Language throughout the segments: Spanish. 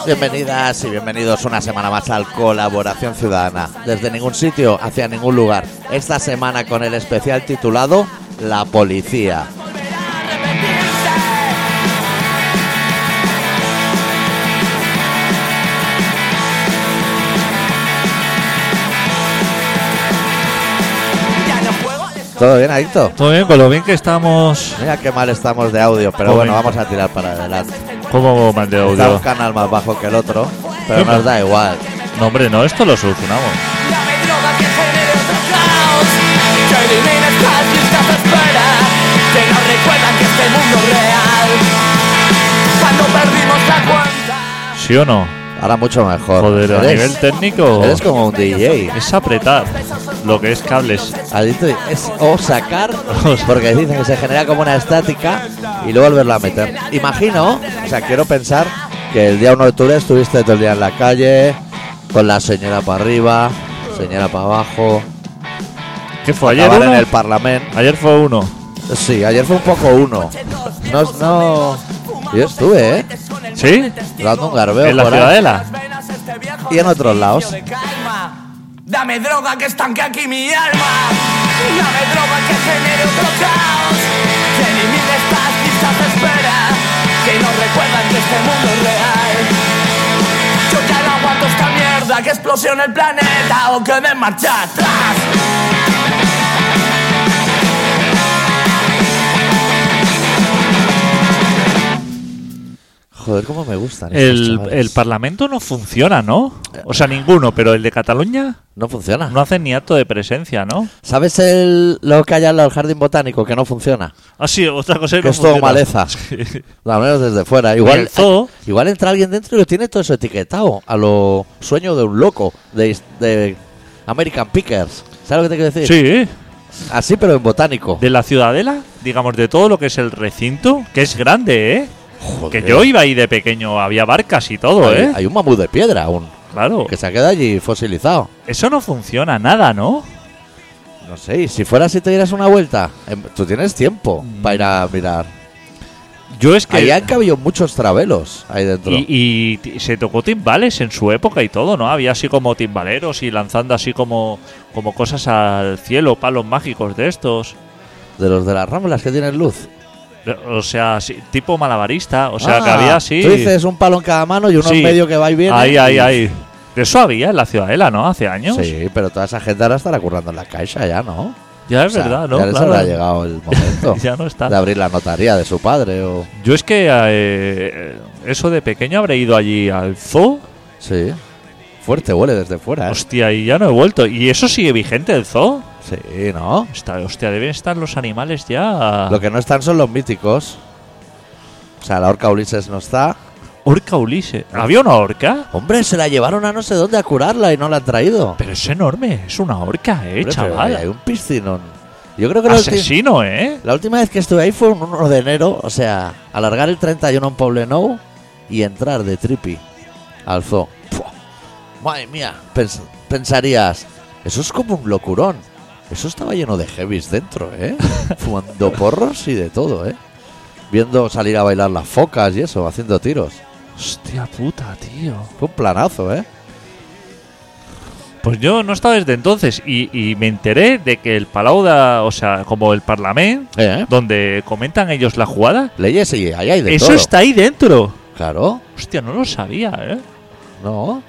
Bienvenidas y bienvenidos una semana más al Colaboración Ciudadana. Desde ningún sitio hacia ningún lugar. Esta semana con el especial titulado La Policía. ¿Todo bien, Adicto? Todo bien, con lo bien que estamos. Mira qué mal estamos de audio, pero bueno, vamos a tirar para adelante. ¿Cómo mal de Está un audio? canal más bajo que el otro, pero nos da igual. No, hombre, no, esto lo solucionamos. Dame droga que genere otro caos, que elimine estas listas de espera, que nos recuerdan que este mundo es real. Cuando perdimos la cuenta. ¿Sí o no? Ahora mucho mejor. Joder, a nivel técnico Eres como un DJ. es apretar lo que es cables. Adicto, es o sacar, porque dicen que se genera como una estática y luego volverlo a meter. Imagino, o sea, quiero pensar que el día 1 de octubre estuviste todo el día en la calle, con la señora para arriba, señora para abajo. ¿Qué fue ayer? Acabar en Uno? el Parlamento. Ayer fue uno. Sí, ayer fue un poco uno. No. Yo estuve, ¿Sí? dando un garbeo ¿En la por ahí. Ciudadela? Y en otros lados. Dame droga que estanque aquí mi alma. Dame droga que genere otro caos, que elimine estas listas de espera, que nos recuerdan que este mundo es real. Yo ya no aguanto esta mierda, que explosione el planeta o que dé marcha atrás. Joder, cómo me gustan estos El chavales. Parlamento no funciona, ¿no? O sea, ninguno, pero el de Cataluña No funciona. no hacen ni acto de presencia, ¿no? ¿Sabes lo que hay al lado del jardín botánico que no funciona? Ah, sí, otra cosa Que no es todo funciona. maleza. Sí. Al menos desde fuera. Y Igual, el zoo. igual entra alguien dentro y lo tiene todo eso etiquetado. A lo sueño de un loco. De American Pickers. ¿Sabes lo que te quiero decir? Sí. Así, pero en botánico. De la Ciudadela, digamos, de todo lo que es el recinto, que es grande, ¿eh? Joder. Que yo iba ahí de pequeño, había barcas y todo, ¿eh? Hay un mamut de piedra aún. Claro. Que se ha quedado allí fosilizado. Eso no funciona nada, ¿no? No sé, y si fuera así te dieras una vuelta. Tú tienes tiempo para ir a mirar. Yo es que... Ahí han cabido muchos travelos ahí dentro. Y se tocó timbales en su época y todo, ¿no? Había así como timbaleros y lanzando así como cosas al cielo, palos mágicos de estos. De los de las Ramblas que tienen luz. O sea, sí, tipo malabarista. O sea, que había así... Tú dices un palo en cada mano y uno Sí. en medio que va y viene. Ahí. De eso había en la Ciudadela, ¿no? Hace años. Sí, pero toda esa gente ahora estará currando en la caixa ya, ¿no? Ya es O sea, verdad, ¿no? Ya les Claro. habrá llegado el momento Ya no está. de abrir la notaría de su padre o... Yo es que eso de pequeño habré ido allí al zoo. Sí. Fuerte huele desde fuera, ¿eh? Hostia, y ya no he vuelto. ¿Y eso sigue vigente el zoo? Sí, ¿no? Hostia, deben estar los animales ya. Lo que no están son los míticos. O sea, la orca Ulises no está. Orca Ulises. ¿Había una orca? Hombre, se la llevaron a no sé dónde a curarla y no la han traído. Pero es enorme, es una orca, Hombre, pero chaval. hay un piscinón. Yo creo que Asesino, ¿eh? la última vez que estuve ahí fue un 1 de enero. O sea, alargar el 31 en Poblenou y entrar de tripi al zoo. Puah. Madre mía, pensarías, eso es como un locurón. Eso estaba lleno de heavies dentro, ¿eh? Fumando porros y de todo, ¿eh? Viendo salir a bailar las focas y eso, haciendo tiros. Hostia puta, tío. Fue un planazo, ¿eh? Pues yo no estaba desde entonces y me enteré de que el Palau o sea, como el Parlamento, donde comentan ellos la jugada, Leyes y ahí hay de eso todo. está ahí dentro. Claro, Hostia, no lo sabía, ¿eh? no,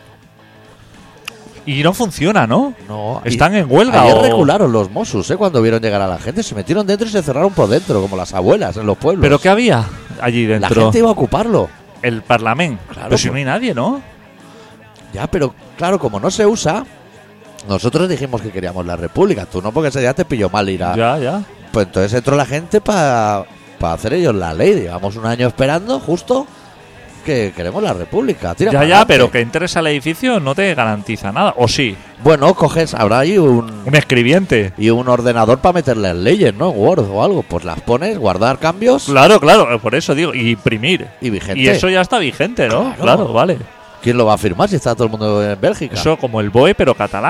Y no funciona, ¿no? no. Están en huelga Ayer o... regularon los Mossos, cuando vieron llegar a la gente. Se metieron dentro y se cerraron por dentro, como las abuelas en los pueblos. ¿Pero qué había allí La dentro? gente iba a ocuparlo. El Parlamento. Claro, Pero si pues. no hay nadie, ¿no? Ya, pero claro, como no se usa, nosotros dijimos que queríamos la República. Tú no, porque ese día te pilló mal ir a... Ya. Pues entonces entró la gente para hacer ellos la ley. Llevamos un año esperando, justo, que queremos la República. Tira Ya, pa'lante. pero que entres al edificio no te garantiza nada. ¿O sí? Bueno, coges, habrá ahí un escribiente. ordenador para meterle leyes, ¿no? En Word o algo. Pues las pones, guardar cambios Claro, por eso digo. Y imprimir. y vigente. Y eso ya está vigente, ¿no? Claro. Claro, vale. ¿Quién lo va a firmar si está todo el mundo en Bélgica? Eso como el BOE, pero catalán.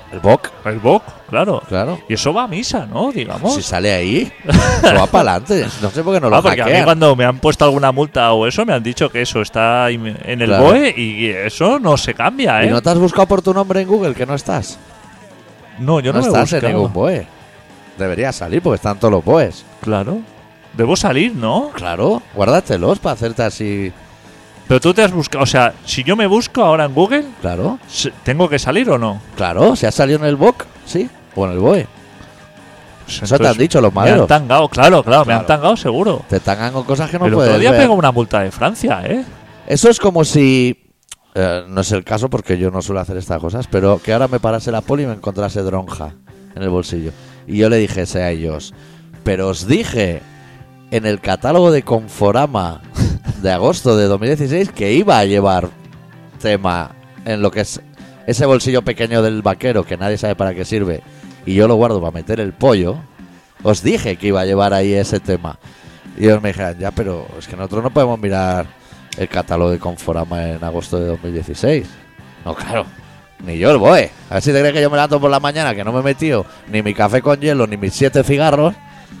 El Bok, El BOC, claro. claro. Y eso va a misa, ¿no? Digamos. Si sale ahí, se va para adelante. No sé por qué no lo Porque a mí hackean. cuando me han puesto alguna multa o eso, me han dicho que eso está ahí en el Claro. BOE y eso no se cambia, ¿eh? ¿Y no te has buscado por tu nombre en Google, que no estás? No, yo No no, me he estás en buscado. ningún BOE. Debería salir porque están todos los BOEs. Claro. Debo salir, ¿no? Claro, guárdatelos para hacerte así. Pero tú te has buscado, o sea, si yo me busco ahora en Google, Claro, ¿tengo que salir o no? claro. Si has salido en el BOC, sí. O en el BOE. Pues Eso te han dicho los Me han maderos. tangado, claro, me Claro. han tangado seguro. Te tangan con cosas que no El puedes otro día ver. pegó una multa de Francia, ¿eh? Eso es como si... no es el caso porque yo no suelo hacer estas cosas, pero que ahora me parase la poli y me encontrase dronja en el bolsillo. Y yo le dijese a ellos, pero os dije en el catálogo de Conforama de agosto de 2016 que iba a llevar tema en lo que es ese bolsillo pequeño del vaquero que nadie sabe para qué sirve y yo lo guardo para meter el pollo. Os dije que iba a llevar ahí ese tema. Y ellos me dijeron, ya, pero es que nosotros no podemos mirar el catálogo de Conforama en agosto de 2016. No, claro. Ni yo el BOE. A ver si te crees que yo me levanto por la mañana, que no me he metido ni mi café con hielo, ni mis 7 cigarros,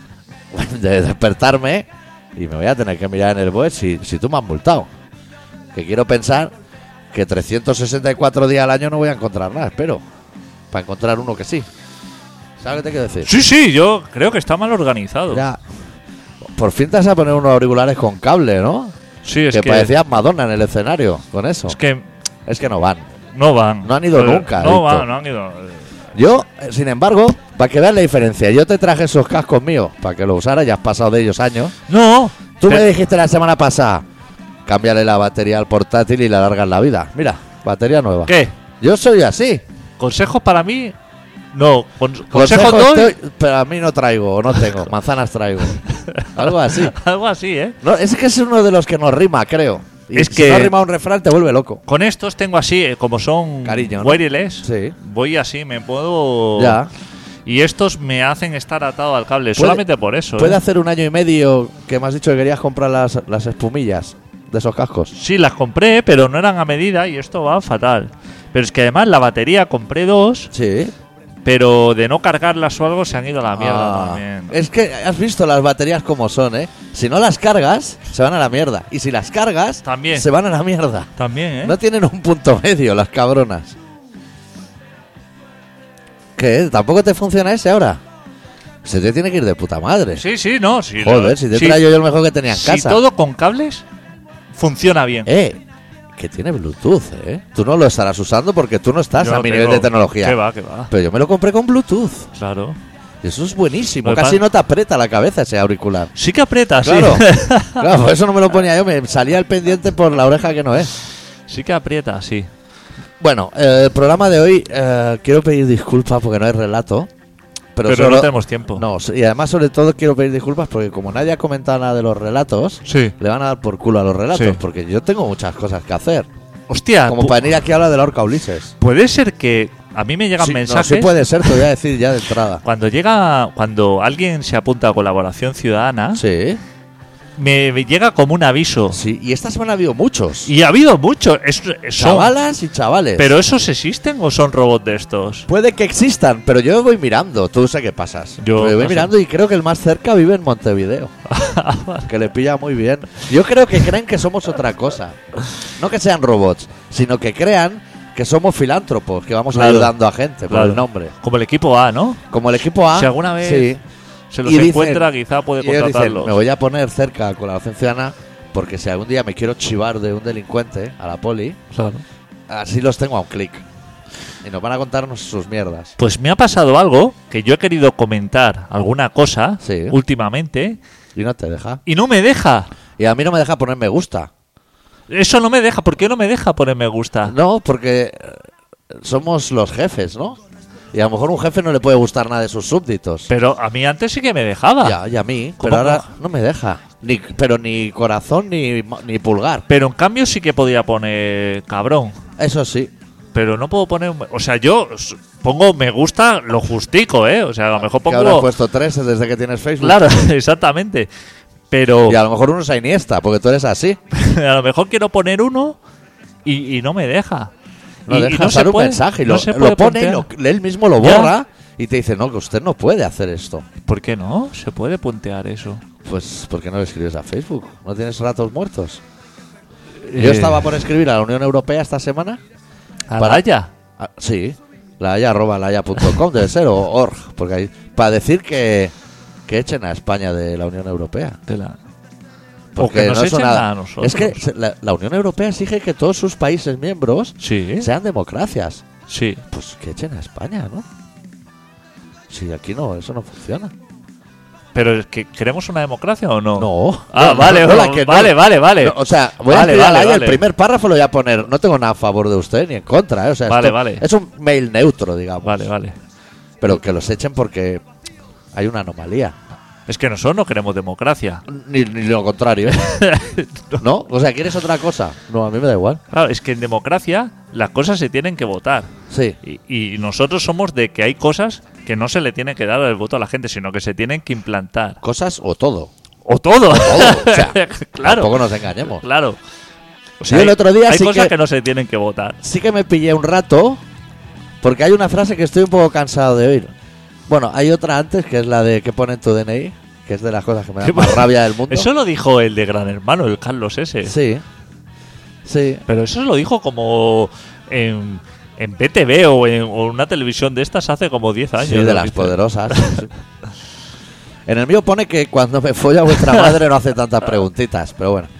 de despertarme, y me voy a tener que mirar en el BOE si tú me has multado. Que quiero pensar que 364 días al año no voy a encontrar nada, espero. Para encontrar uno que sí. ¿Sabes lo que te quiero decir? Sí, yo creo que está mal organizado. Ya. Por fin te vas a poner unos auriculares con cable, ¿no? Sí, es que que parecías Madonna en el escenario con eso. es que Es que no van. no van. No han ido nunca, No Víctor. van, no han ido. Yo, sin embargo, para que veas la diferencia, yo te traje esos cascos míos para que los usaras, ya has pasado de ellos años. No. Tú Te- me dijiste la semana pasada, cámbiale la batería al portátil y le alargas la vida. Mira, batería nueva. ¿Qué? Yo soy así. ¿Consejos para mí? No. ¿Consejos Consejos doy? pero a mí no traigo, o no tengo. Manzanas traigo. Algo así. Algo así, ¿eh? No, es que es uno de los que nos rima, creo. Y Es si que- no rima un refrán, te vuelve loco. Con estos tengo así, como son Cariño, ¿no? wireless, Sí. voy así, me puedo... Ya. Y estos me hacen estar atado al cable, solamente por eso. Puede ¿eh? hacer 1 año y medio que me has dicho que querías comprar las espumillas de esos cascos. Sí, las compré, pero no eran a medida y esto va fatal. Pero es que además la batería compré 2, Sí. pero de no cargarlas o algo se han ido a la mierda Ah, también. es que has visto las baterías como son, ¿eh? Si no las cargas, se van a la mierda. Y si las cargas, También. se van a la mierda. También, ¿eh? No tienen un punto medio las cabronas. ¿Qué? ¿Tampoco te funciona ese ahora? Se te tiene que ir de puta madre. Sí, no. Sí, Joder, no. si te Sí, traigo yo el mejor que tenía en si casa. todo con cables funciona bien. Que tiene Bluetooth, ¿eh? Tú no lo estarás usando porque tú no estás Yo a no mi tengo- nivel de tecnología. Que va. Pero yo me lo compré con Bluetooth. Claro. Y eso es buenísimo. Lo que Casi pasa- no te aprieta la cabeza ese auricular. Sí que aprieta, Claro. sí. Claro, por eso no me lo ponía yo. Me salía el pendiente por la oreja que no es. Sí que aprieta, sí. Bueno, el programa de hoy quiero pedir disculpas porque no hay relato. Pero, Pero solo- no tenemos tiempo. No, y además sobre todo quiero pedir disculpas porque como nadie ha comentado nada de los relatos, Sí. le van a dar por culo a los relatos. Sí. Porque yo tengo muchas cosas que hacer. Hostia, Como para venir aquí a hablar de la Orca Ulises. puede ser que a mí me llegan Sí, no, mensajes sí puede ser, te voy a decir ya de entrada. cuando alguien se apunta a colaboración ciudadana, Sí, me llega como un aviso. sí. Y esta semana ha habido muchos. Y ha habido muchos. Chavalas y chavales. ¿Pero esos existen o son robots de estos? Puede que existan, pero yo voy mirando. Tú sé qué pasas. Yo voy no sé. mirando y creo que el más cerca vive en Montevideo. Que le pilla muy bien. Yo creo que creen que somos otra cosa. No que sean robots, sino que crean que somos filántropos, que vamos Claro. ayudando a gente por Claro. el nombre. Como el equipo A, ¿no? Como el equipo A. Si alguna vez sí. se los Y dicen- encuentra, quizá puede Y ellos dicen, contratarlos. me voy a poner cerca a Colaboración Ciudadana porque si algún día me quiero chivar de un delincuente a la poli, Claro. así los tengo a un clic. Y nos van a contarnos sus mierdas. Pues me ha pasado algo que yo he querido comentar alguna cosa Sí. últimamente Y no te deja. y no me deja. Y a mí no me deja poner me gusta. Eso no me deja. ¿Por qué no me deja poner me gusta? No, porque somos los jefes, ¿no? Y a lo mejor un jefe no le puede gustar nada de sus súbditos. Pero a mí antes sí que me dejaba. Ya, y a mí. ¿Cómo Pero ahora no? no me deja. Pero ni corazón ni pulgar. Pero en cambio sí que podía poner cabrón. Eso sí. Pero no puedo poner... O sea, yo pongo me gusta lo justico, ¿eh? O sea, a lo mejor Que ahora has pongo... puesto 3 desde que tienes Facebook. Claro, exactamente. Pero Y a lo mejor uno es a Iniesta, porque tú eres así. a lo mejor quiero poner uno y no me deja. No Y deja no se pasar un puede- mensaje y no lo, se lo puede pone y puntear. él mismo lo Ya. borra y te dice, no, que usted no puede hacer esto. ¿Por qué no? Se puede puntear eso. Pues, ¿por qué no lo escribes a Facebook? ¿No tienes ratos muertos? Eh, Yo estaba por escribir a la Unión Europea esta semana. ¿A para- Laia? Sí, laia@laia.com debe ser, o org, porque hay, para decir que echen a España de la Unión Europea. O que nos es echen una- a nosotros. Es que la Unión Europea exige que todos sus países miembros Sí, sean democracias. sí. Pues que echen a España, ¿no? Si aquí no, eso no funciona. ¿Pero es que queremos una democracia o no? No. Ah, No, vale, no, la que no. vale. No, o sea, voy a Vale, escribir a vale, Laia, vale. el primer párrafo lo voy a poner. No tengo nada a favor de usted ni en contra, ¿eh? O sea, Vale, esto vale. es un mail neutro, digamos. Vale. Pero que los echen porque hay una anomalía. Es que nosotros no queremos democracia. Ni lo contrario. ¿No? O sea, ¿quieres otra cosa? No, a mí me da igual. Claro, es que en democracia las cosas se tienen que votar. Sí. Y nosotros somos de que hay cosas que no se le tiene que dar el voto a la gente, sino que se tienen que implantar. Cosas o todo. O todo. Todo. O sea, claro. tampoco nos engañemos. Claro. O Yo el otro día hay sí cosas que- que no se tienen que votar. Sí que me pillé un rato porque hay una frase que estoy un poco cansado de oír. Bueno, hay otra antes que es la de que pone en tu DNI, que es de las cosas que me dan más rabia del mundo. Eso lo dijo el de Gran Hermano, el Carlos ese. Sí. Sí. Pero eso lo dijo como en BTV o en una televisión de estas hace como 10 años. Sí, ¿no? de las ¿Viste? poderosas. En el mío pone que cuando me folla vuestra madre no hace tantas preguntitas, pero bueno.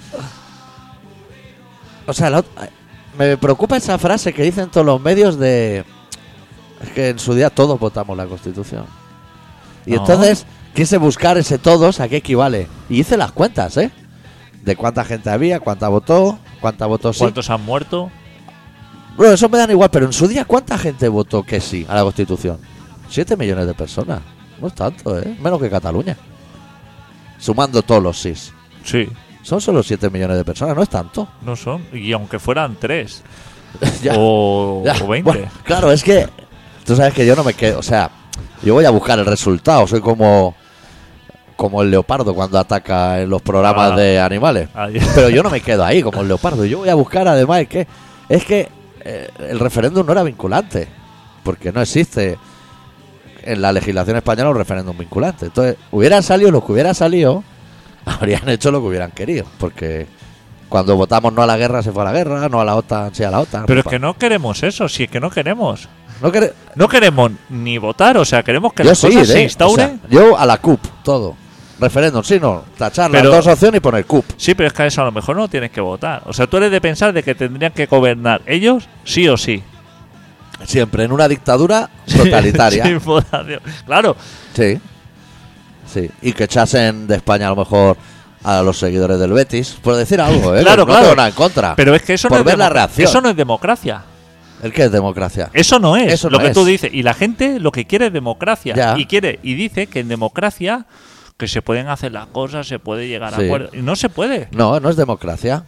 O sea, me preocupa esa frase que dicen todos los medios de... Es que en su día todos votamos la Constitución. Y No. entonces quise buscar ese todos a qué equivale. Y hice las cuentas, ¿eh? De cuánta gente había, cuánta votó sí. ¿Cuántos han muerto? Bueno, eso me dan igual, pero en su día, ¿cuánta gente votó que sí a la Constitución? 7 millones de personas. No es tanto, ¿eh? Menos que Cataluña. Sumando todos los sís. Sí, Son solo 7 millones de personas, no es tanto. no son. Y aunque fueran 3 Ya, o, ya. o 20. Bueno, claro, es que tú sabes que yo no me quedo, o sea, yo voy a buscar el resultado, soy como el leopardo cuando ataca en los programas Ah. de animales. Ahí. Pero yo no me quedo ahí como el leopardo, yo voy a buscar además es que el referéndum no era vinculante, porque no existe en la legislación española un referéndum vinculante. Entonces, hubiera salido lo que hubiera salido, habrían hecho lo que hubieran querido, porque cuando votamos no a la guerra se fue a la guerra, no a la OTAN, sí a la OTAN. Pero es que no queremos eso, si es que no queremos. No quere- No queremos ni votar, o sea, queremos que yo las sí, cosas se o instauren. sea, yo a la CUP, todo. Referéndum, sí, no, tachar Pero- las dos opciones y poner CUP. Sí, pero es que a eso a lo mejor no tienes que votar. O sea, tú eres de pensar de que tendrían que gobernar ellos sí o sí. Siempre en una dictadura totalitaria. Sin votación. Claro, Sí. Sí. Y que echasen de España a lo mejor a los seguidores del Betis. Por decir algo, ¿eh? Claro, no claro. tengo nada en contra. pero es que eso Por no es ver la reacción. Eso no es democracia. ¿El qué es democracia? Eso no es Eso lo no que es. tú dices. Y la gente lo que quiere es democracia. Ya. Y dice que en democracia que se pueden hacer las cosas, se puede llegar a Sí. acuerdos. Y no se puede. No, no es democracia.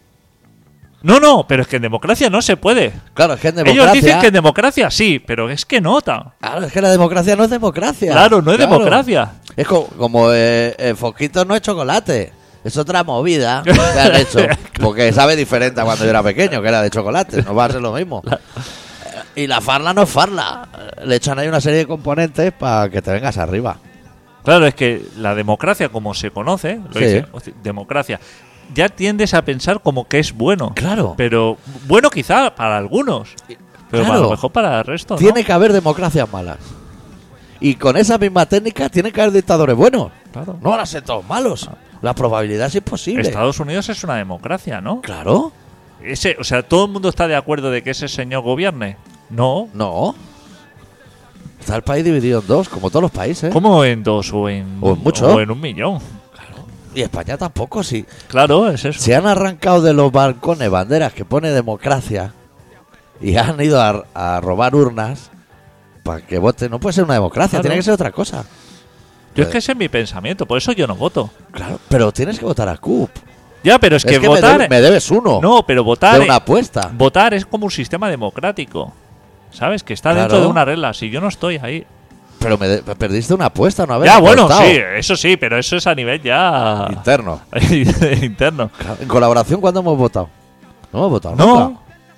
No, pero es que en democracia no se puede. Claro, es que en Ellos democracia... dicen que en democracia sí, pero es que no. Claro, es que la democracia no es democracia. Claro, no es Claro. democracia. Es como Foquito no es chocolate. Es otra movida que han hecho. Porque sabe diferente a cuando yo era pequeño, que era de chocolate. No va a ser lo mismo. Y la farla no es farla. Le echan ahí una serie de componentes para que te vengas arriba. Claro, es que la democracia, como se conoce, lo Sí. dice, hostia, democracia, ya tiendes a pensar como que es bueno. Claro. Pero bueno quizá para algunos. Pero Claro. a lo mejor para el resto, ¿no? Tiene que haber democracias malas. Y con esa misma técnica tiene que haber dictadores buenos. Claro. No van a ser todos malos. La probabilidad es imposible. Estados Unidos es una democracia, ¿no? Claro. O sea, ¿todo el mundo está de acuerdo de que ese señor gobierne? No. No. Está el país dividido en dos, como todos los países. ¿Cómo en dos o en mucho. o en 1.000.000? Y España tampoco, sí. Claro, es eso. Se han arrancado de los balcones banderas que pone democracia y han ido a robar urnas para que voten. No puede ser una democracia, Claro. tiene que ser otra cosa. Yo es que ese es mi pensamiento, por eso yo no voto. Claro, pero tienes que votar a CUP. Ya, pero es que me, votar... me debes uno No, pero votar... de una apuesta. Votar es como un sistema democrático. ¿Sabes? Que está Claro. dentro de una regla. Si yo no estoy ahí. Pero me perdiste una apuesta una vez. Ya, bueno, sí, eso sí, pero eso es a nivel ya. Interno. interno. Claro, en colaboración, ¿cuándo hemos votado? No hemos votado. No. nunca.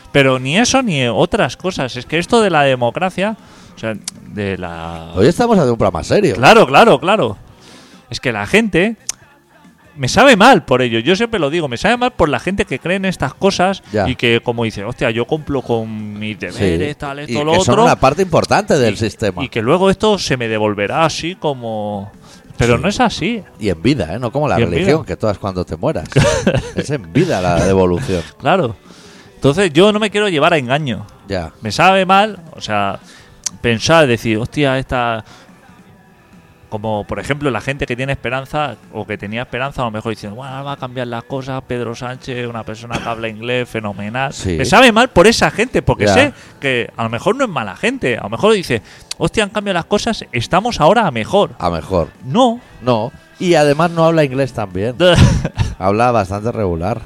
Pero ni eso ni otras cosas. Es que esto de la democracia, o sea, de la... Hoy estamos haciendo un programa serio. Claro. Es que la gente... Me sabe mal por ello, yo siempre lo digo, me sabe mal por la gente que cree en estas cosas Ya. y que como dice, hostia, yo cumplo con mis deberes, tal, y esto, lo que otro. son una parte importante del sistema. Y que luego esto se me devolverá así como... Pero Sí. no es así. Y en vida, ¿eh? No como la Y en religión, vida. que todas cuando te mueras. Es en vida la devolución. Claro. Entonces yo no me quiero llevar a engaño. Ya. Me sabe mal, o sea, pensar, decir, hostia, esta... Como por ejemplo la gente que tiene esperanza o que tenía esperanza, a lo mejor dicen, bueno, va a cambiar las cosas, Pedro Sánchez, una persona que habla inglés, fenomenal. Sí. Me sabe mal por esa gente, porque Ya. sé que a lo mejor no es mala gente, a lo mejor dice, hostia, han cambiado las cosas, estamos ahora a mejor. A mejor. No. No. Y además no habla inglés también. Habla bastante regular.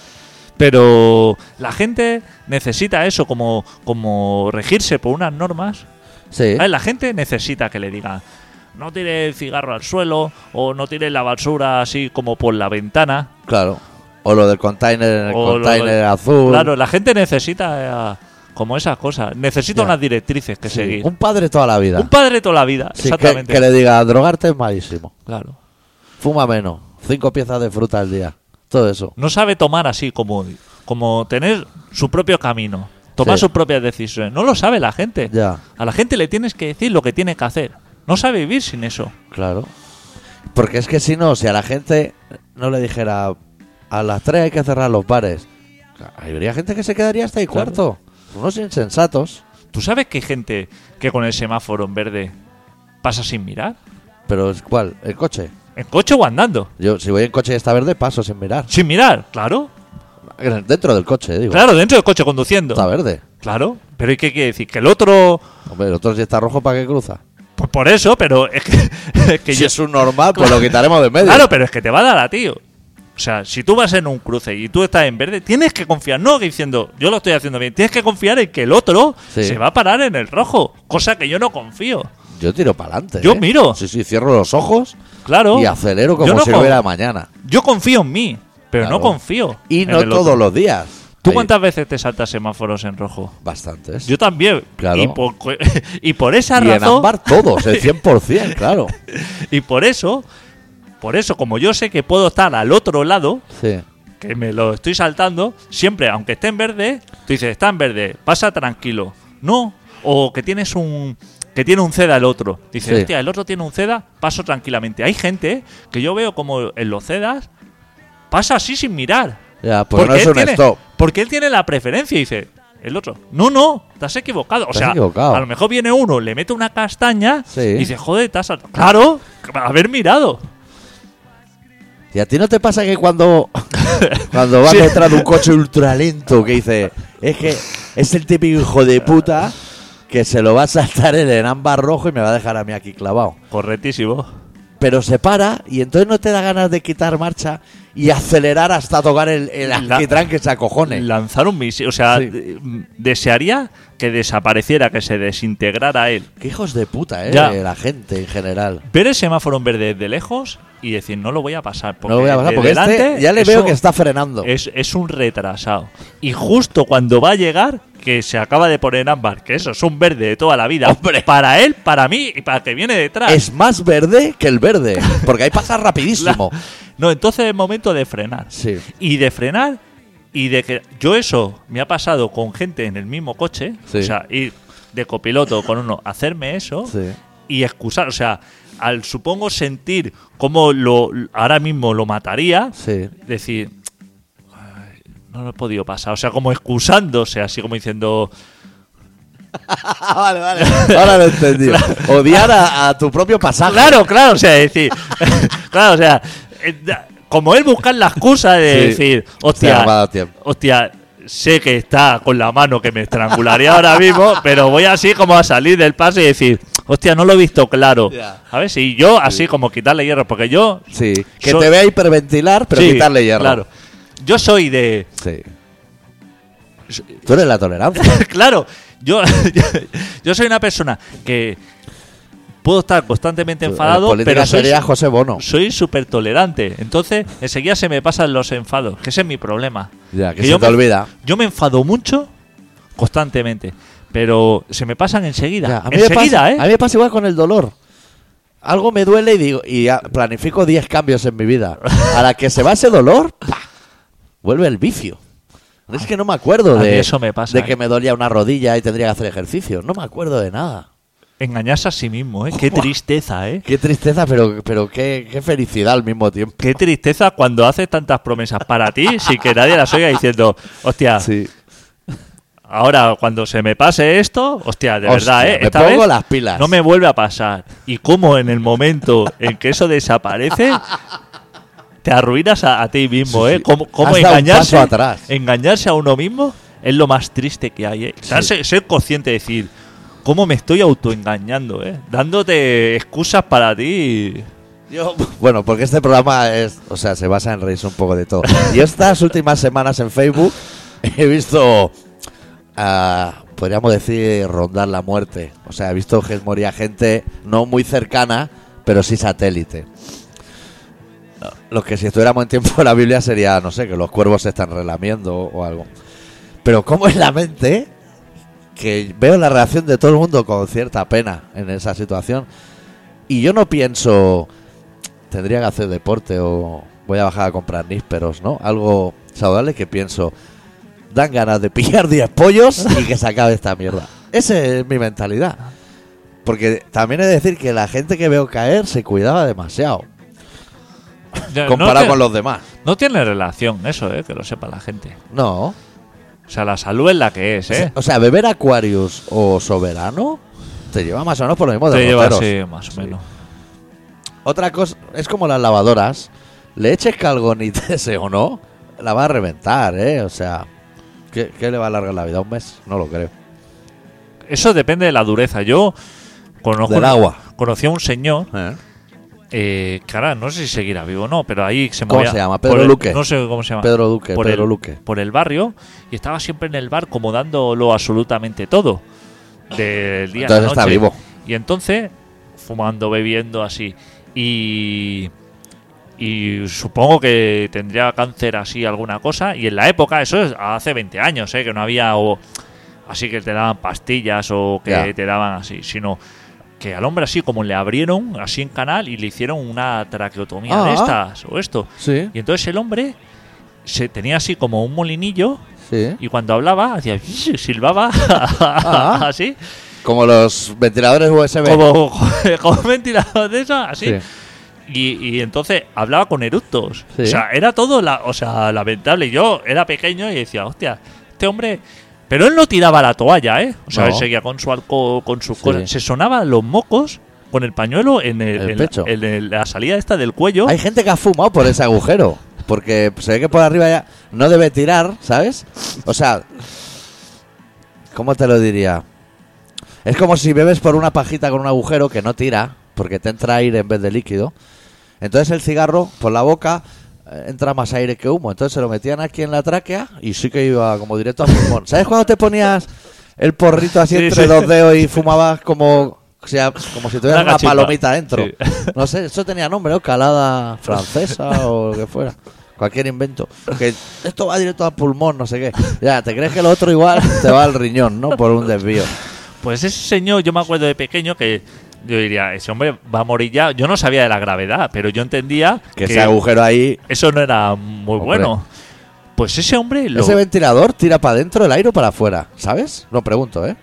Pero la gente necesita eso, como regirse por unas normas. Sí. ¿Sabes? La gente necesita que le digan, no tire el cigarro al suelo o no tire la basura así como por la ventana. Claro. O lo del container en el O lo container del- azul. Claro, la gente necesita como esas cosas. Necesita Ya. unas directrices que Sí, seguir. un padre toda la vida. Un padre toda la vida, Sí, exactamente. que le diga, drogarte es malísimo. Claro. Fuma menos. 5 piezas de fruta al día. Todo eso. No sabe tomar así como tener su propio camino, tomar Sí. sus propias decisiones. No lo sabe la gente. Ya. A la gente le tienes que decir lo que tiene que hacer. No sabe vivir sin eso. Claro. Porque es que si no, si a la gente no le dijera a las 3 hay que cerrar los bares, habría gente que se quedaría hasta ahí Claro. cuarto. Unos insensatos. ¿Tú sabes que hay gente que con el semáforo en verde pasa sin mirar? Pero ¿cuál? ¿El coche? ¿En coche o andando? Yo, si voy en coche y está verde, paso sin mirar. Sin mirar, claro. Dentro del coche, digo. Claro, dentro del coche conduciendo. Está verde. Claro. Pero ¿y qué quiere decir? Que el otro... Hombre, el otro si está rojo, ¿para qué cruza? Pues por eso, pero es que, es que Si yo... es un normal, pues lo quitaremos de medio. Claro, pero es que te va a dar a ti. O sea, si tú vas en un cruce y tú estás en verde, tienes que confiar, no que diciendo, yo lo estoy haciendo bien, tienes que confiar en que el otro Sí. se va a parar en el rojo, cosa que yo no confío. Yo tiro para adelante. Yo miro. Sí, cierro los ojos Claro. y acelero Yo como no si con- hubiera mañana. Yo confío en mí, pero Claro. no confío. Y en no el todos otro. los días. ¿Tú Hay cuántas veces te saltas semáforos en rojo? Bastantes. Yo también. Claro. Y por esa y en razón. ámbar todos, el 100%, claro. Y por eso, como yo sé que puedo estar al otro lado, Sí. que me lo estoy saltando, siempre, aunque esté en verde, tú dices, está en verde, pasa tranquilo. No, o que tienes que tiene un CEDA el otro. Dices, Sí. hostia, el otro tiene un CEDA, paso tranquilamente. Hay gente que yo veo como en los CEDAs pasa así sin mirar. Ya, pues no es él un tiene, stop. porque él tiene la preferencia y dice, el otro, no, te has equivocado. O Te has sea, equivocado. a lo mejor viene uno, le mete una castaña Sí. y dice, joder, te has saltado. Claro, haber mirado. ¿Y a ti no te pasa que cuando vas Sí. detrás de un coche ultralento que dice, es que es el típico hijo de puta que se lo va a saltar en ámbar rojo y me va a dejar a mí aquí clavado? Correctísimo. Pero se para y entonces no te da ganas de quitar marcha y acelerar hasta tocar el alquitrán que se acojone. Lanzar un misil. O sea, Sí. desearía que desapareciera, que se desintegrara él. Qué hijos de puta, Ya. la gente en general. Ver el semáforo en verde de lejos y decir, no lo voy a pasar. Porque No lo voy a pasar de porque delante este ya le eso veo que está frenando. es un retrasado. Y justo cuando va a llegar, que se acaba de poner en ámbar, que eso es un verde de toda la vida. ¡Hombre! Para él, para mí y para el que viene detrás. Es más verde que el verde, porque ahí pasa rapidísimo. No, entonces es momento de frenar. Sí. Y de frenar y de que yo eso me ha pasado con gente en el mismo coche, Sí. o sea, ir de copiloto con uno, hacerme eso Sí. y excusar, o sea, al supongo sentir cómo ahora mismo lo mataría, Sí. decir, "Ay, no lo he podido pasar", o sea, como excusándose, así como diciendo, vale. Ahora lo he entendido. Odiar a tu propio pasaje. claro, o sea, decir, claro, o sea, como él buscar la excusa de Sí. decir, Hostia, no me ha dado tiempo. hostia, sé que está con la mano que me estrangularía ahora mismo, pero voy así como a salir del paso y decir, hostia, no lo he visto claro. Ya. A ver si yo así como quitarle hierro, porque yo... Sí. Que Soy- te vea hiperventilar, pero Sí, quitarle hierro. Claro. Yo soy de... Sí. Tú eres la tolerancia. claro, yo soy una persona que puedo estar constantemente enfadado, Política pero soy, sería José Bono. soy súper tolerante. Entonces, enseguida se me pasan los enfados, que ese es mi problema. Ya, que yo se te olvida. Yo me enfado mucho constantemente. Pero se me pasan enseguida. Ya, a mí me Enseguida, pasa, a mí me pasa igual con el dolor. Algo me duele y digo planifico 10 cambios en mi vida. A la que se va ese dolor, ¡pah!, vuelve el vicio. Es que no me acuerdo A mí de, eso me pasa, de que me dolía una rodilla y tendría que hacer ejercicio. No me acuerdo de nada. Engañarse a sí mismo, ¿eh? Qué tristeza, ¿eh? Qué tristeza, pero qué felicidad al mismo tiempo. Qué tristeza cuando haces tantas promesas para ti sin que nadie las oiga diciendo, hostia, Sí. ahora cuando se me pase esto, hostia, de Hostia, verdad, ¿eh? me Esta pongo vez las pilas. no me vuelve a pasar. Y cómo en el momento en que eso desaparece, te arruinas a ti mismo, Sí, ¿eh? sí. Cómo Has dado un engañarse, paso atrás. engañarse a uno mismo es lo más triste que hay, ¿eh? O sea, ser consciente de decir, cómo me estoy autoengañando, ¿eh? Dándote excusas para ti. Bueno, porque este programa se basa en reírse un poco de todo. Y estas últimas semanas en Facebook he visto, podríamos decir, rondar la muerte. O sea, he visto que moría gente no muy cercana, pero sí satélite. Lo que si estuviéramos en tiempo de la Biblia sería, no sé, que los cuervos se están relamiendo o algo. Pero ¿cómo es la mente? Que veo la reacción de todo el mundo con cierta pena en esa situación. Y yo no pienso, tendría que hacer deporte o voy a bajar a comprar nísperos, ¿no? Algo saludable, que pienso, dan ganas de pillar 10 pollos y que se acabe esta mierda. Esa es mi mentalidad. Porque también he de decir que la gente que veo caer se cuidaba demasiado comparado con los demás. No tiene relación eso, que lo sepa la gente. No. O sea, la salud es la que es, ¿eh? O sea, beber Aquarius o Soberano te lleva más o menos por lo mismo de Te lleva roteros. así, más o menos. Otra cosa, es como las lavadoras. Le eches calgonitese o no, la va a reventar, ¿eh? O sea, ¿qué le va a alargar la vida? ¿Un mes? No lo creo. Eso depende de la dureza. Yo Del agua. conocí a un señor que ahora no sé si seguirá vivo o no, pero ahí se ¿Cómo movía se llama? por Pedro el- Luque. No sé cómo se llama. Pedro Luque, Pedro Luque. Por el barrio, y estaba siempre en el bar como dándolo absolutamente todo del día a la Entonces está noche. vivo. Y entonces fumando, bebiendo así, y supongo que tendría cáncer así, alguna cosa. Y en la época, eso es hace 20 años, que no había así que te daban pastillas o que Ya. te daban así, sino que al hombre así como le abrieron así en canal y le hicieron una traqueotomía de estas o esto. Sí, Y entonces el hombre se tenía así como un molinillo sí. y cuando hablaba hacía silbaba así Como los ventiladores USB. como un ventilador de eso así. Sí. Y entonces hablaba con eructos. Sí. O sea, era todo lamentable. Yo era pequeño y decía, hostia, este hombre... Pero él no tiraba la toalla, ¿eh? O sea, No. él seguía con su alcohol, con sus Sí. cosas. Se sonaban los mocos con el pañuelo en El pecho. la salida esta del cuello. Hay gente que ha fumado por ese agujero. Porque se ve que por arriba ya no debe tirar, ¿sabes? O sea, ¿cómo te lo diría? Es como si bebes por una pajita con un agujero que no tira, porque te entra aire en vez de líquido. Entonces el cigarro, por la boca, entra más aire que humo. Entonces se lo metían aquí en la tráquea y sí que iba como directo al pulmón. ¿Sabes cuando te ponías el porrito así Sí, entre sí. dos dedos y fumabas como si tuvieras una cachipa. palomita dentro? Sí. No sé, eso tenía nombre, ¿no? Calada francesa o lo que fuera. Cualquier invento. Que esto va directo al pulmón, no sé qué. Ya, ¿te crees que lo otro igual te va al riñón, no? Por un desvío. Pues ese señor, yo me acuerdo de pequeño que yo diría, ese hombre va a morir ya. Yo no sabía de la gravedad, pero yo entendía Que ese agujero ahí... eso no era muy Hombre. bueno. Pues ese hombre lo... Ese ventilador tira para adentro el aire o para afuera, ¿sabes? No pregunto, ¿eh?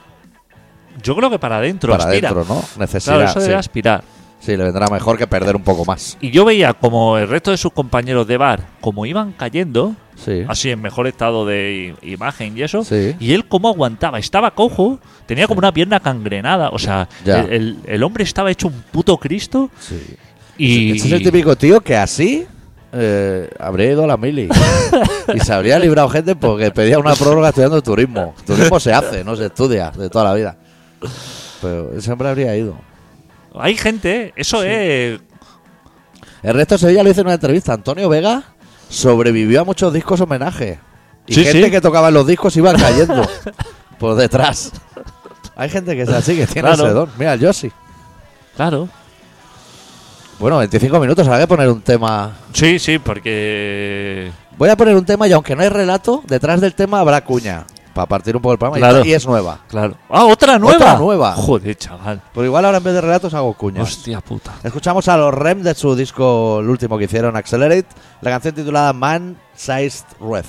Yo creo que para adentro Para aspira. adentro, ¿no? Necesidad. Claro, eso debe sí. aspirar. Sí, le vendrá mejor que perder un poco más. Y yo veía como el resto de sus compañeros de bar, como iban cayendo, Sí. así en mejor estado de imagen y eso, Sí. y él cómo aguantaba. Estaba cojo, tenía como una pierna cangrenada, o sea, Ya. el hombre estaba hecho un puto Cristo. Sí. Y Ese es el típico tío que así habría ido a la mili. Y se habría librado gente porque pedía una prórroga estudiando turismo. Turismo se hace, no se estudia de toda la vida. Pero ese hombre habría ido. hay gente, eso es... El resto de Sevilla lo hizo en una entrevista. Antonio Vega sobrevivió a muchos discos homenaje. Y Sí, gente sí. que tocaba en los discos iba cayendo por detrás. Hay gente que es así, que tiene Claro. ese don. Mira, yo sí. Claro. Bueno, 25 minutos, habrá que poner un tema. Sí, porque... Voy a poner un tema y aunque no hay relato, detrás del tema habrá cuña. para partir un poco el programa. Claro. Y es nueva. Claro. ¡Ah, otra nueva! Otra nueva. Joder, chaval. Pero igual ahora en vez de relatos hago cuñas. Hostia puta. Escuchamos a los REM de su disco, el último que hicieron, Accelerate, la canción titulada Man-Sized Wreath.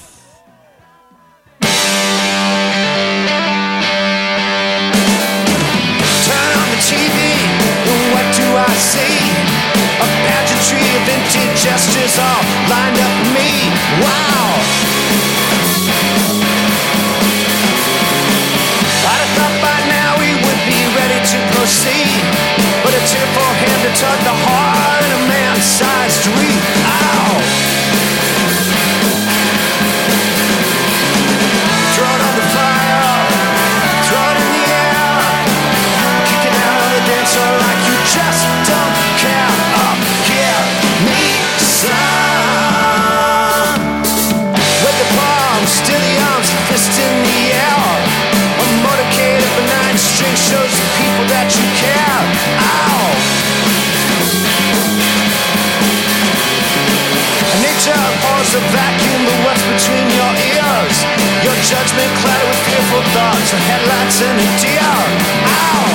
Turn on the TV, what do I see? A pageantry of empty gestures all lined up for me. Wow! I'd have thought by now we would be ready to proceed, but a tearful hand to tug the heart in a man-sized wreath. Ow! Throw it on the fire, throw it in the air, kick it out on the dance floor like you just don't care. Oh, give me some. With the palms, still the arms, fist in the air. A motorcade of a nine-string shows the people that you care. Ow! Nature pours a vacuum, but what's between your ears? Your judgment clouded with fearful thoughts, of headlights and a deer. Ow!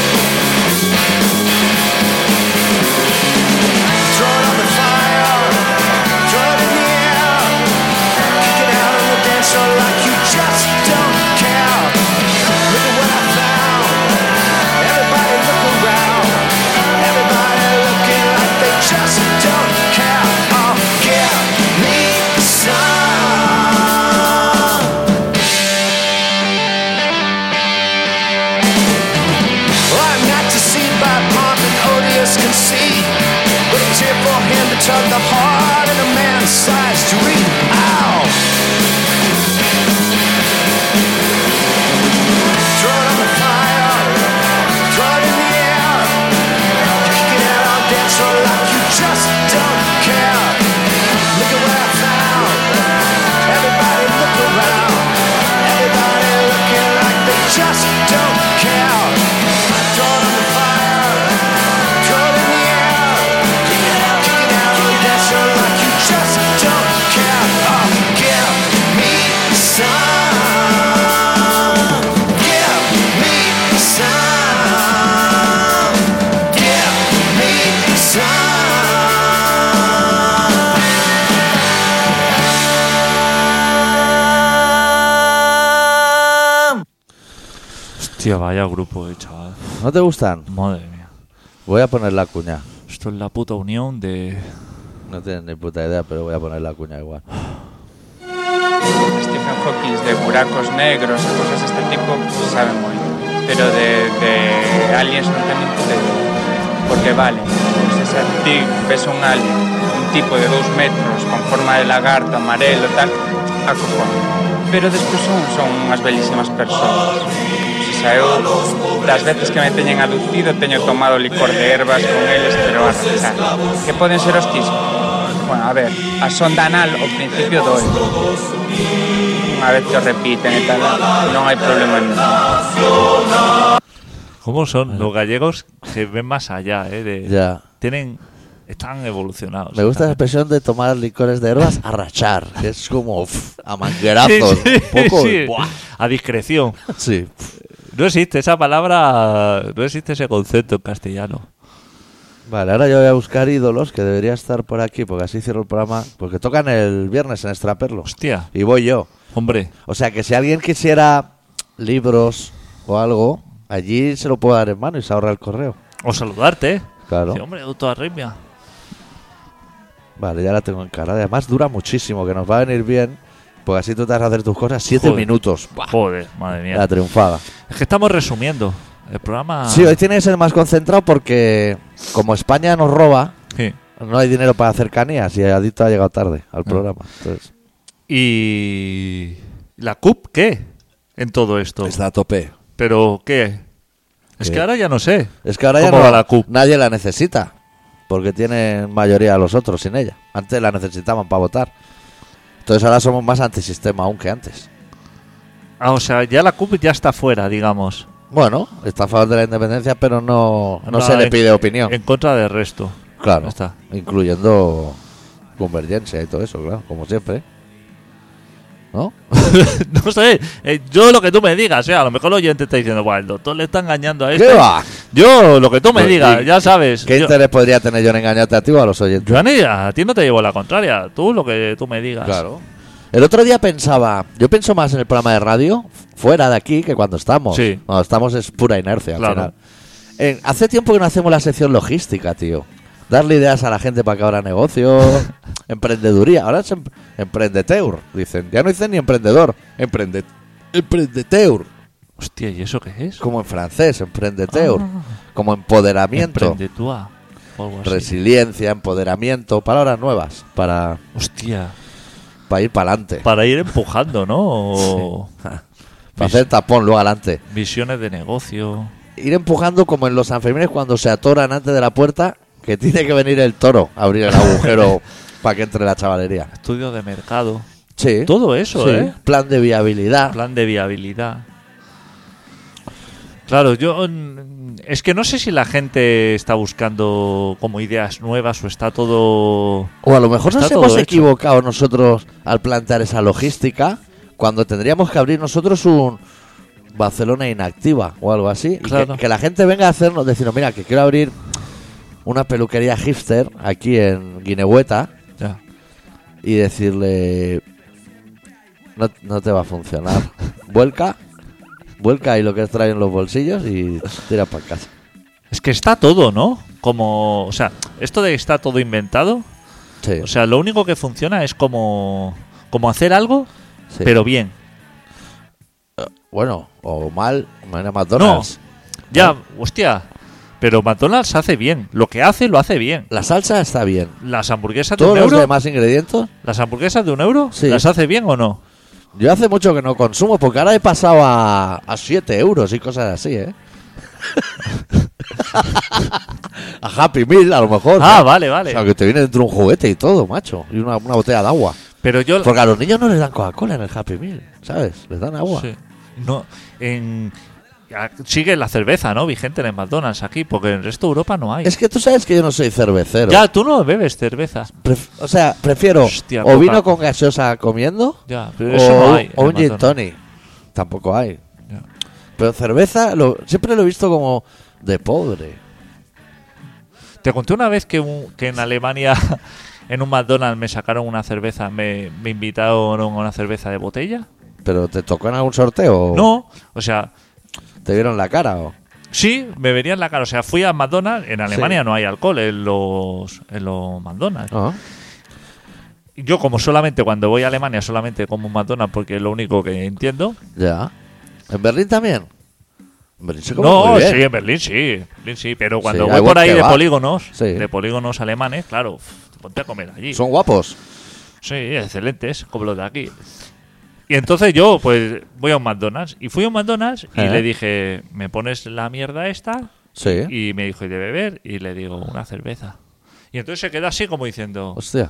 Throw it on the fire, throw it in the air, kick it out on the dance floor like you just don't care. Look at what I found. Everybody look around. Everybody looking like they just don't care. Oh, give me some. Well, I'm not deceived by pomp and odious conceit, but a tearful hand to tug the heart in a man-sized wreath. Ow! Throw it on the fire, throw it in the air, kick it out on dance floor like you just don't care. Look at what I found. Everybody look around. Everybody looking like they just don't care. Throw it on the fire, throw it in the air, kick it out on dance floor like you just don't care. Oh, give me some. Give me some. Give me some. Hostia, vaya grupo, chaval. ¿No te gustan? Madre mía. Voy a poner la cuña. Esto es la puta unión de... No tienes ni puta idea, pero voy a poner la cuña igual. Stephen Hawking de buracos negros y cosas de este tipo se sabe muy bien. Pero de aliens no tienen puta idea. Porque vale, pues si a ti ves un alien, un tipo de 2 metros con forma de lagarto, amarelo, tal, a cojón. Pero despois son unhas belísimas persoas. O sea, eu das veces que me teñen aducido teño tomado licor de ervas con eles, pero a rezar. Que poden ser hostis? Bueno, a ver, a sonda anal ao principio doe. Unha vez que o repiten e tal, non hai problema nenhum. ¿Cómo son los gallegos que ven más allá, Ya. Están evolucionados. Me gusta la expresión de tomar licores de herbas a rachar, que es como a manguerazos, Sí, un poco. sí. ¡Buah! A discreción. Sí. No existe esa palabra, no existe ese concepto en castellano. Vale, ahora yo voy a buscar ídolos, que debería estar por aquí, porque así cierro el programa, porque tocan el viernes en Extraperlo. Hostia, Y voy yo. hombre. O sea que si alguien quisiera libros o algo, allí se lo puedo dar en mano y se ahorra el correo. O saludarte, ¿eh? Claro. Sí, hombre, autoarritmia. Vale, ya la tengo encarada. Además dura muchísimo, que nos va a venir bien, porque así tú te vas a hacer tus cosas 7 Joder. minutos. ¡Buah! Joder, madre mía. La triunfada. Es que estamos resumiendo el programa. Sí, hoy tiene que ser más concentrado porque como España nos roba, Sí. no hay dinero para cercanías y Adicto ha llegado tarde al programa. Entonces, ¿Y la CUP qué? En todo esto. está a tope. ¿Pero qué? Es ¿Qué? que ahora ya no sé. Es que ahora ya ¿Cómo no, va la CUP? nadie la necesita, porque tienen mayoría los otros sin ella. Antes la necesitaban para votar. Entonces ahora somos más antisistema aún que antes. Ah, o sea, ya la CUP ya está fuera, digamos. Bueno, está a favor de la independencia, pero no No, se le en- pide opinión. En contra del resto. Claro, Ya está. incluyendo convergencia y todo eso, claro, como siempre. ¿no? No sé, yo lo que tú me digas, o sea, a lo mejor el oyente está diciendo, bueno, el doctor le está engañando a este. ¿Qué va? Yo, lo que tú me Pues, digas, ¿y ya sabes. ¿Qué yo, interés podría tener yo en engañarte a ti o a los oyentes? Johnny, a ti no te llevo la contraria, tú lo que tú me digas. Claro. El otro día pensaba, yo pienso más en el programa de radio fuera de aquí que cuando estamos. Sí. Cuando estamos es pura inercia al Claro. final. Hace tiempo que no hacemos la sección logística, tío. Darle ideas a la gente para que abra negocio, emprendeduría. Ahora es emprendeteur, dicen. Ya no dicen ni emprendedor, emprendeteur. Hostia, ¿y eso qué es? Como en francés, emprendeteur. Ah. Como empoderamiento, Emprendetúa, o algo así. resiliencia, empoderamiento. Palabras nuevas para Hostia, ir para adelante. para ir empujando, ¿no? O Para hacer tapón luego adelante. visiones de negocio. Ir empujando como en los Sanfermines cuando se atoran antes de la puerta, que tiene que venir el toro a abrir el agujero para que entre la chavalería. Estudio de mercado. Sí. Todo eso, Sí. ¿eh? Plan de viabilidad. Plan de viabilidad. Claro, es que no sé si la gente está buscando como ideas nuevas o está todo... O a lo mejor nos Está hemos todo hecho. equivocado nosotros al plantear esa logística cuando tendríamos que abrir nosotros un Barcelona Inactiva o algo así. Y Claro. que la gente venga a hacernos, decirnos, mira, que quiero abrir una peluquería hipster aquí en Guinehueta Ya. y decirle, no te va a funcionar. Vuelca ahí lo que trae en los bolsillos y tira para casa. Es que está todo, ¿no? Como... O sea, esto de que está todo inventado... Sí, O sea, lo único que funciona es como hacer algo, sí. pero bien. Bueno, o mal, manera McDonald's. Ya, hostia. Pero McDonald's hace bien. Lo que hace, lo hace bien. La salsa está bien. Las hamburguesas de Todos un los euro... demás ingredientes. ¿Las hamburguesas de un euro? Sí. ¿Las hace bien o no? Yo hace mucho que no consumo, porque ahora he pasado a 7 euros y cosas así, ¿eh? A Happy Meal, a lo mejor. Ah, ¿no? vale, vale. O sea, que te viene dentro un juguete y todo, macho. Y una botella de agua. Pero yo... Porque a los niños no les dan Coca-Cola en el Happy Meal, ¿sabes? Les dan agua. Sí. No, sigue la cerveza, ¿no? Vigente en el McDonald's aquí, porque en el resto de Europa no hay. Es que tú sabes que yo no soy cervecero. Ya, tú no bebes cerveza. O sea, prefiero Hostia, o Coca. vino con gaseosa comiendo Ya, pero eso no hay. o en un gin McDonald's. tonic. Tampoco hay. Ya. Pero cerveza siempre lo he visto como de pobre. Te conté una vez que en Alemania, en un McDonald's, me sacaron una cerveza, me invitaron a una cerveza de botella. ¿Pero te tocó en algún sorteo? No, o sea, ¿Te vieron la cara o...? sí, me verían la cara. O sea, fui a McDonald's, en Alemania Sí. no hay alcohol en los McDonald's. No. Yo como solamente cuando voy a Alemania solamente como un McDonald's porque es lo único que entiendo. Ya. ¿En Berlín también? En Berlín se come No, muy bien. sí, en Berlín sí, pero cuando Sí, voy hay por buen ahí kebab. Sí. de polígonos alemanes, claro, ponte a comer allí. Son guapos. Sí, excelentes, como los de aquí. Y entonces yo, pues, voy a un McDonald's. Y fui a un McDonald's y ¿Eh? le dije, ¿me pones la mierda esta? Sí. Y me dijo, ¿y de beber? Y le digo, una cerveza. Y entonces se queda así como diciendo, Hostia.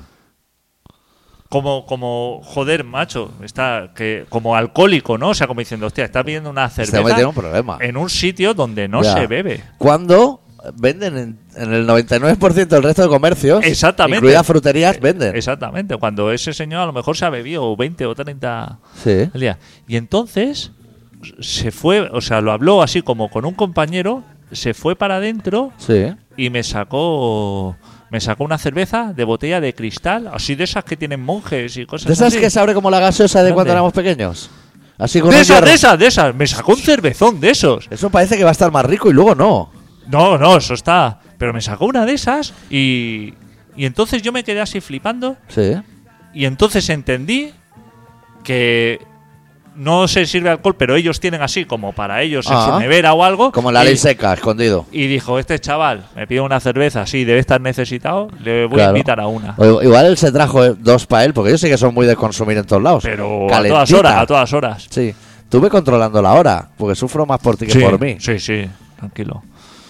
como joder, macho, está como alcohólico, ¿no? O sea, como diciendo, hostia, está pidiendo una Este cerveza hombre tiene un problema. en un sitio donde no Ya. se bebe. Cuando venden en el 99% del resto de comercios, Exactamente. incluidas fruterías, venden. Exactamente, cuando ese señor a lo mejor se ha bebido 20 o 30 Sí. al día. Y entonces se fue, o sea, lo habló así como con un compañero, se fue para adentro Sí. y me sacó una cerveza de botella de cristal, así de esas que tienen monjes y cosas ¿De esas así. que se abre como la gaseosa de ¿Dónde? cuando éramos pequeños? Así con De un esas, hierro. de esas. Me sacó un cervezón de esos. Eso parece que va a estar más rico y luego no. No, eso está. Pero me sacó una de esas y entonces yo me quedé así flipando. Sí. Y entonces entendí que no se sirve alcohol, pero ellos tienen así como para ellos en Ah. su nevera o algo. Como la y, ley seca, escondido. y dijo, este chaval me pide una cerveza, sí, debe estar necesitado, le voy a Claro. invitar a una. O igual él se trajo 2 para él, porque ellos sí que son muy de consumir en todos lados. Pero a Calentita. todas horas, a todas horas. Sí. Estuve controlando la hora, porque sufro más por ti que por mí. Sí, sí, tranquilo.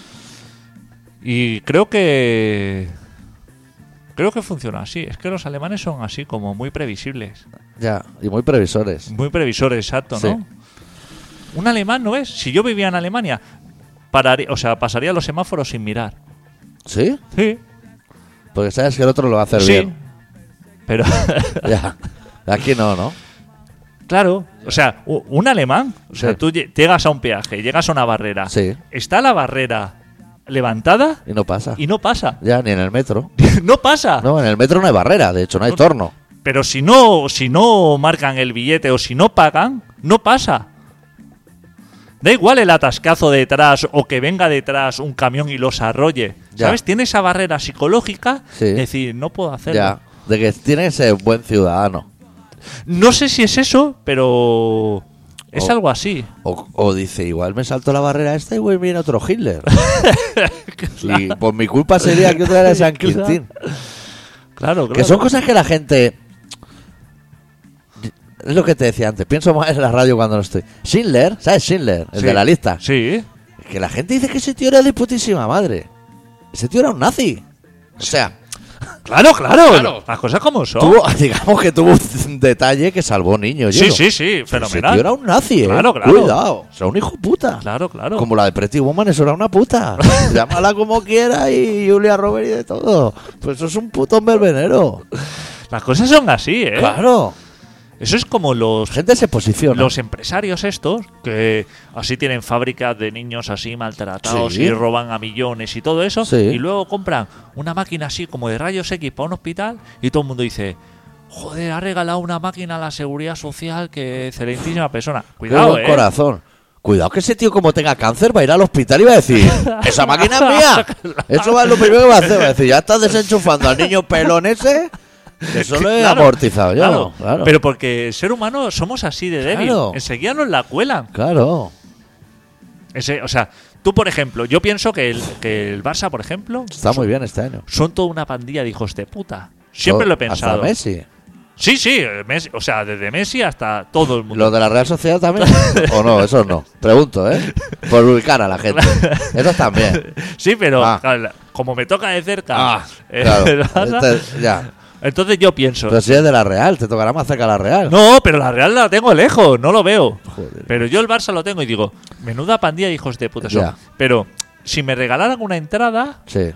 Y creo que funciona así. Es que los alemanes son así como muy previsibles. Ya, y muy previsores. Muy previsores, exacto, ¿no? Sí. Un alemán, ¿no es? Si yo vivía en Alemania, pasaría los semáforos sin mirar. ¿Sí? Sí, Porque sabes que el otro lo va a hacer sí. bien. Pero Ya. Aquí no, ¿no? Claro, o sea, un alemán, o sea, Sí. tú llegas a un peaje, llegas a una barrera, Sí. está la barrera levantada Y no pasa. y no pasa. Ya, ni en el metro. No pasa. No, en el metro no hay barrera, de hecho, no hay torno. Pero si no marcan el billete o si no pagan, no pasa. Da igual el atascazo detrás o que venga detrás un camión y los arrolle. Ya. ¿Sabes? Tiene esa barrera psicológica Sí. de decir, no puedo hacerlo. Ya, de que tiene que ser buen ciudadano. No sé si es eso, pero es Oh. algo así. O dice, igual me salto la barrera esta y igual viene otro Hitler. Y por mi culpa sería que otra era San Quintín. Claro, claro. Que son cosas que la gente... Es lo que te decía antes. Pienso más en la radio cuando no estoy. Schindler, ¿sabes? Schindler, el Sí. de la lista. Sí. Que la gente dice que ese tío era de putísima madre. Ese tío era un nazi. O sea, Claro, claro. Claro. Las cosas como son. digamos que tuvo un detalle que salvó niños. Sí, Yelo. sí, sí. Ese Fenomenal. tío era un nazi, Claro, claro. Cuidado. O sea, un hijo puta. Claro, claro. Como la de Pretty Woman, eso era una puta. Llámala como quiera y Julia Roberts y de todo. Pues eso es un puto mervenero. Las cosas son así, ¿eh? Claro. Eso es como La gente se posiciona. los empresarios estos, que así tienen fábricas de niños así maltratados Sí. y roban a millones y todo eso, Sí. y luego compran una máquina así como de rayos X para un hospital y todo el mundo dice, joder, ha regalado una máquina a la seguridad social, que excelentísima persona. Qué Cuidado, buen corazón. Cuidado que ese tío como tenga cáncer va a ir al hospital y va a decir, esa máquina es mía. Eso va a ser lo primero que va a hacer. Va a decir, ya estás desenchufando al niño pelón ese. Que eso lo he Claro, amortizado yo. claro. Claro. Pero porque el ser humano somos así de débil. Claro. Enseguida nos la cuelan. Claro. O sea, tú, por ejemplo, yo pienso que el Barça, por ejemplo, Está muy bien este año. son toda una pandilla de hijos de puta. Siempre lo he pensado. Hasta Messi. Sí, sí, Messi, o sea, desde Messi hasta todo el mundo. ¿Los de la Real Sociedad también? ¿O no? Eso no. Pregunto, ¿eh? Por ubicar a la gente. Esos también. Sí, pero Ah. claro, como me toca de cerca, Claro. el Barça, Ya. entonces yo pienso, Pero si es de la Real, te tocará más cerca la Real. no, pero la Real la tengo lejos, no lo veo. Joder. Pero yo el Barça lo tengo y digo, menuda pandilla de hijos de puta son. Ya. Pero si me regalaran una entrada, Sí.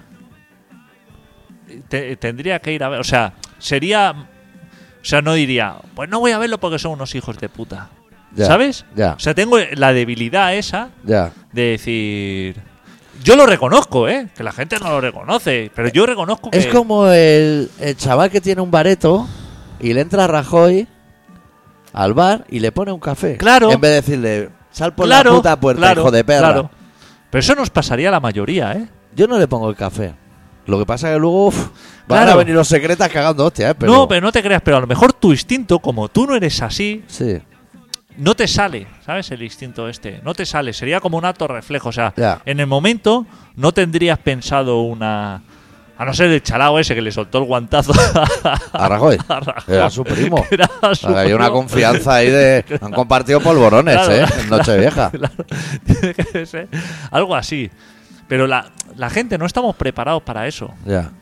tendría que ir a ver, o sea, sería, o sea, no diría, pues no voy a verlo porque son unos hijos de puta. Ya. ¿Sabes? Ya. O sea, tengo la debilidad esa Ya. de decir, yo lo reconozco, que la gente no lo reconoce, pero yo reconozco que Es como el chaval que tiene un bareto y le entra a Rajoy al bar y le pone un café. Claro. En vez de decirle, sal por Claro, la puta puerta, claro, hijo de perra. claro. Pero eso nos pasaría a la mayoría, ¿eh? Yo no le pongo el café. Lo que pasa es que luego van Claro. a venir los secretas cagando hostia, Pero... No, pero no te creas, pero a lo mejor tu instinto, como tú no eres así, Sí. no te sale, ¿sabes? El instinto este, no te sale, sería como un acto reflejo, o sea, Ya. en el momento no tendrías pensado una... A no ser el chalao ese que le soltó el guantazo A Rajoy. a Rajoy. Era su primo. Era su Hay una primo. confianza ahí de... Han compartido polvorones, Claro. En Nochevieja. Claro, tiene que ser algo así. Pero la gente no estamos preparados para eso. Ya.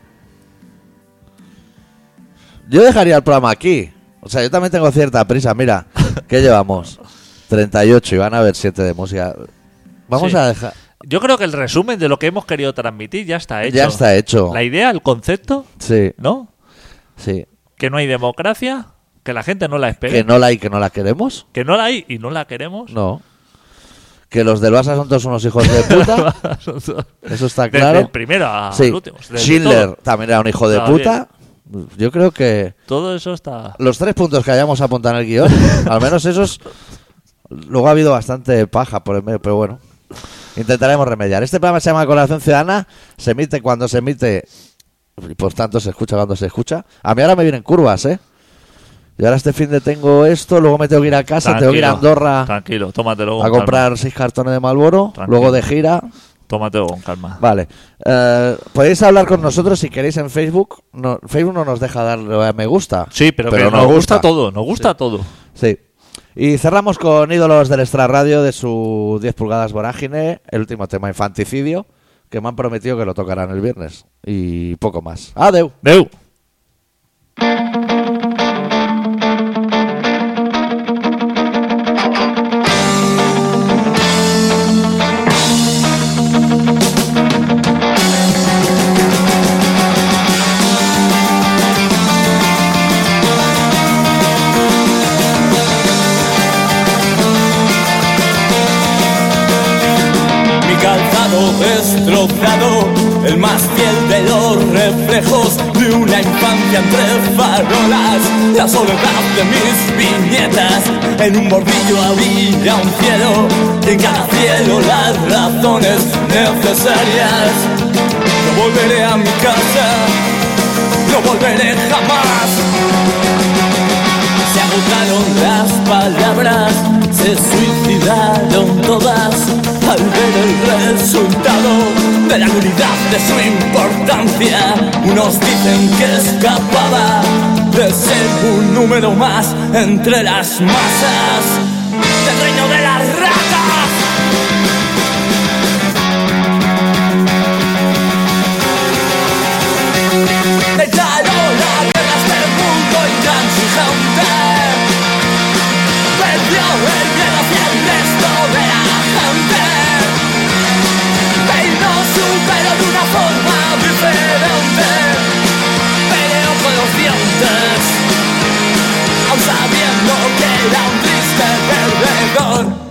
Yo dejaría el programa aquí. O sea, yo también tengo cierta prisa. Mira, ¿qué llevamos? 38 y van a haber 7 de música. Vamos Sí. a dejar... Yo creo que el resumen de lo que hemos querido transmitir ya está hecho. Ya está hecho. La idea, el concepto, Sí, ¿no? sí. Que no hay democracia, que la gente no la espera, Que no la hay, que no la queremos. que no la hay y no la queremos. No. Que los del Barça son todos unos hijos de puta. Eso está Desde claro. el primero al Sí. último. desde Schindler todo. también era un hijo de También. puta. Yo creo que Todo eso está... los 3 puntos que hayamos apuntado en el guión, al menos esos. Luego ha habido bastante paja por el medio, pero bueno. Intentaremos remediar. Este programa se llama Colaboración Ciudadana. Se emite cuando se emite. Y por tanto se escucha cuando se escucha. A mí ahora me vienen curvas, ¿eh? Y ahora este fin de tengo esto. Luego me tengo que ir a casa. Tengo que ir a Andorra Tranquilo, tómatelo con a comprar 6 cartones de Marlboro. Tranquilo. Luego de gira. calma. Tómatelo con calma. Vale. Podéis hablar con nosotros si queréis en Facebook. No, Facebook no nos deja darle a me gusta. Sí, pero que nos gusta todo, nos gusta todo. Sí. Y cerramos con Ídolos del Extra Radio de su 10 pulgadas Vorágine, el último tema, Infanticidio, que me han prometido que lo tocarán el viernes. Y poco más. Adeu. Deu. de los reflejos de una infancia entre farolas, la soledad de mis viñetas. En un bordillo había un cielo, y en cada cielo las razones necesarias. No volveré a mi casa, no volveré jamás. Se agotaron las palabras, se suicidaron todas al ver el resultado de la nulidad de su importancia. Unos dicen que escapaba de ser un número más entre las masas del reino de las ratas. Declaró la guerra a este mundo intransigente, perdió el miedo hacia el resto de la gente, y no superó de una forma diferente. Peleó con los dientes, aun sabiendo que era un triste perdedor.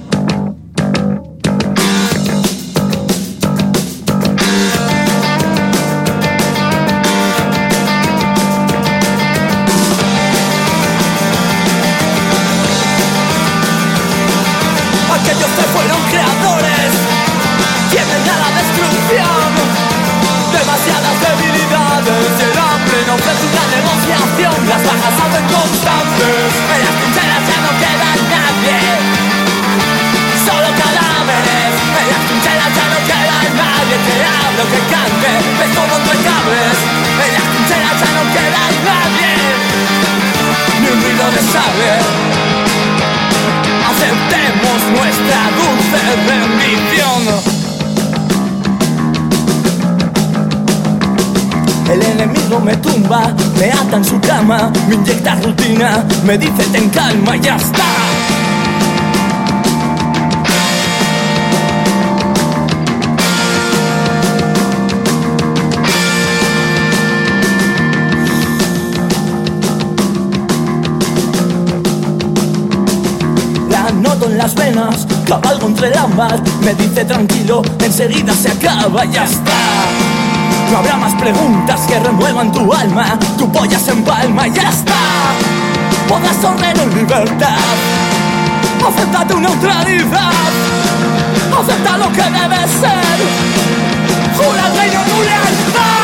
Aquellos que fueron creadores tienen a la destrucción demasiadas debilidades y el hambre no ofrece una negociación. Las bajas hacen constantes, en las trincheras ya no queda nadie, solo cadáveres. En las trincheras ya no queda nadie que hable o que cante, es todo entre cables. En las trincheras ya no queda nadie, ni un ruido de sable. Aceptemos nuestra dulce rendición. El enemigo me tumba, me ata en su cama, me inyecta rutina, me dice ten calma y ya está. Noto en las venas, cabalgo entre el ámbar, me dice tranquilo, enseguida se acaba y ya está. No habrá más preguntas que remuevan tu alma, tu polla se empalma y ya está. Podrás sonreír en libertad, acepta tu neutralidad, acepta lo que debe ser, jura el reino tu lealtad.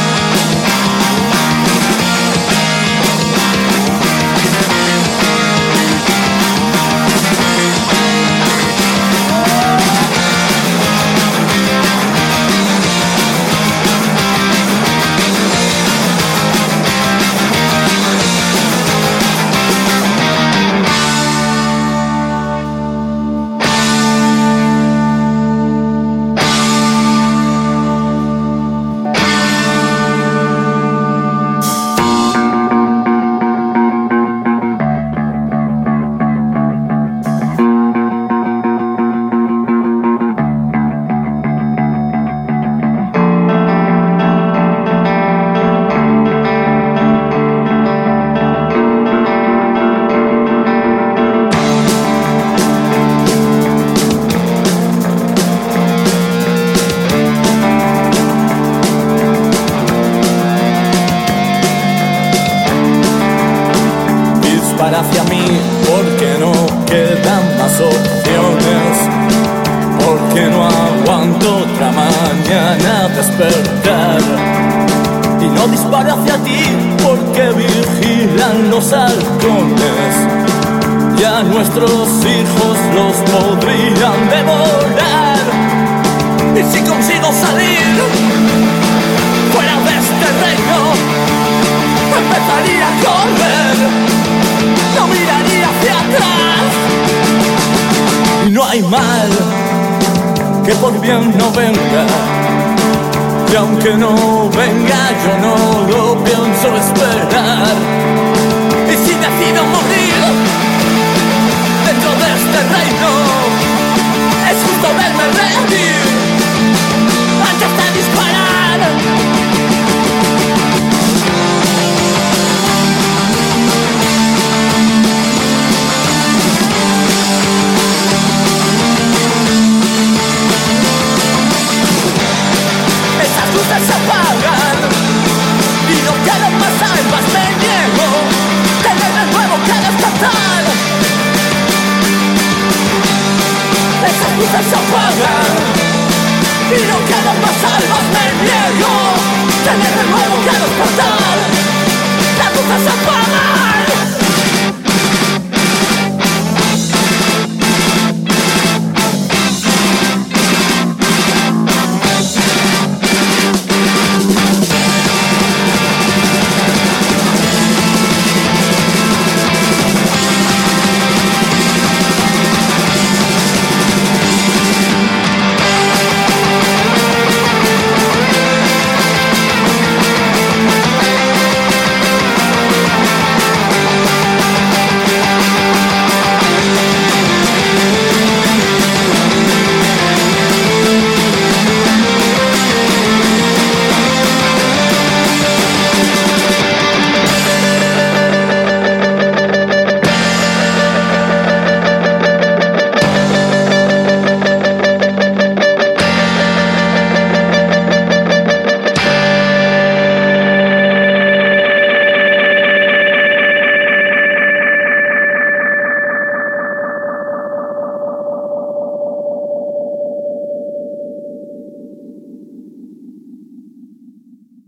Hacia mí, porque no quedan más opciones, porque no aguanto otra mañana despertar. Y no disparo hacia ti, porque vigilan los halcones, y a nuestros hijos los podrían devorar. Y si consigo salir fuera de este reino, empezaría a correr, no miraría hacia atrás. Y no hay mal que por bien no venga, y aunque no venga yo no lo pienso esperar. Y si decido morir dentro de este reino, es justo verme reír.